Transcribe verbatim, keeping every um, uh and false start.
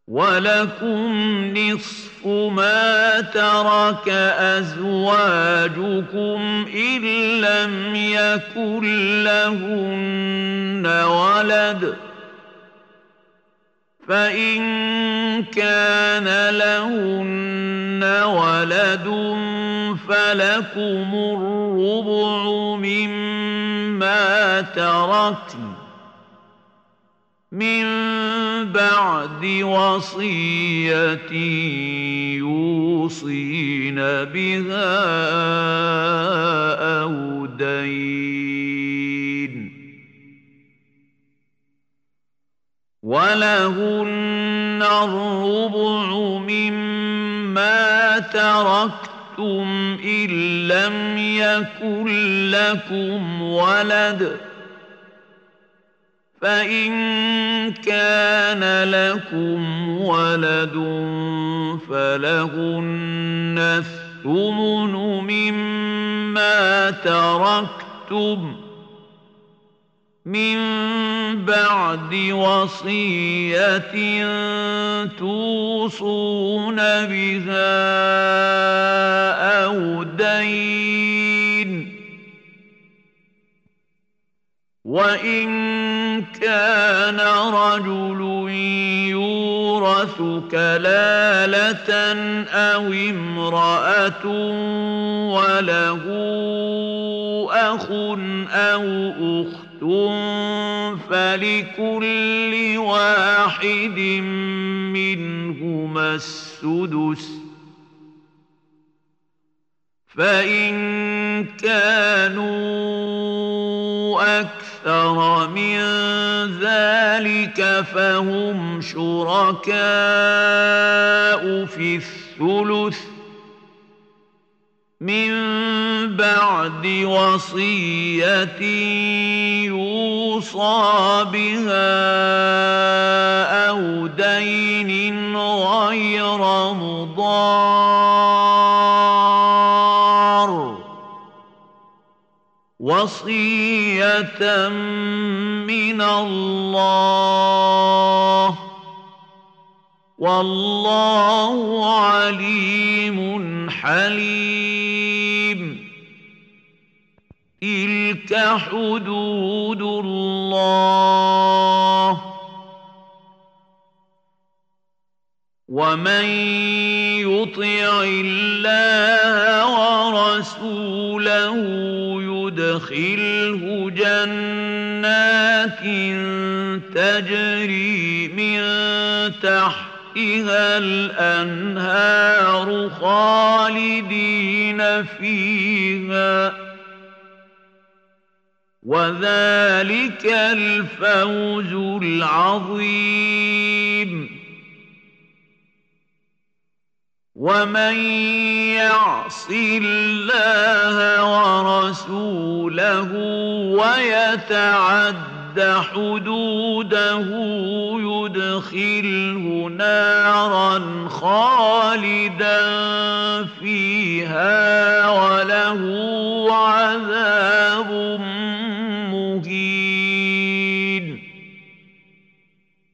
وَلَكُمْ نِصْفُ مَا تَرَكَ أَزْوَاجُكُمْ إِن لَّمْ يَكُن لَّهُنَّ وَلَدٌ، فَإِن كَانَ لَهُنَّ وَلَدٌ فَلَكُمُ الرُّبُعُ مِمَّا تَرَكْنَ مِن بَعْدِ وَصِيَّةٍ يُوصِينَ بِهَا أَوْ دَيْنٍ ۗ وَلَهُنَّ الرُّبُعُ مِمَّا تَرَكْتُمْ إِن لَّمْ يَكُن لَّكُمْ وَلَدٌ، فَإِن كَانَ لَكُمْ وَلَدٌ فَلَهُنَّ الثُّمُنُ مِمَّا تَرَكْتُم مِّن بَعْدِ وَصِيَّةٍ تُوصُونَ بِهَا أَوْ دَيْنٍ ۗ وَإِن كَانَ رَجُلٌ يُورَثُ كَلَالَةً أَوْ امْرَأَةٌ وَلَهُ أَخٌ أَوْ أُخْتٌ فَلِكُلِّ وَاحِدٍ مِّنْهُمَا السُّدُسُ ۚ فَإِن كَانُوا أَكْثَرَ مِن ذَلِكَ فَهُمْ شُرَكَاءُ فِي الثُّلُثِ مِن بَعْدِ وَصِيَّةٍ يُوصَىٰ بِهَا أَوْ دَيْنٍ غَيْرَ مُضَارٍّ ۚ وَصِيَّةً مِّنَ اللَّهِ ۗ وَاللَّهُ عَلِيمٌ حَلِيمٌ. تِلْكَ حُدُودُ اللَّهِ ۚ وَمَن يُطِعِ اللَّهَ وَرَسُولَهُ يُدْخِلْهُ جَنَّاتٍ تَجْرِي مِن تَحْتِهَا الْأَنْهَارُ خَالِدِينَ فِيهَا ۚ وَذَلِكَ الْفَوْزُ الْعَظِيمُ. وَمَن يَعْصِ اللَّهَ وَرَسُولَهُ وَيَتَعَدَّ حُدُودَهُ يُدْخِلْهُ نَارًا خَالِدًا فِيهَا وَلَهُ عَذَابٌ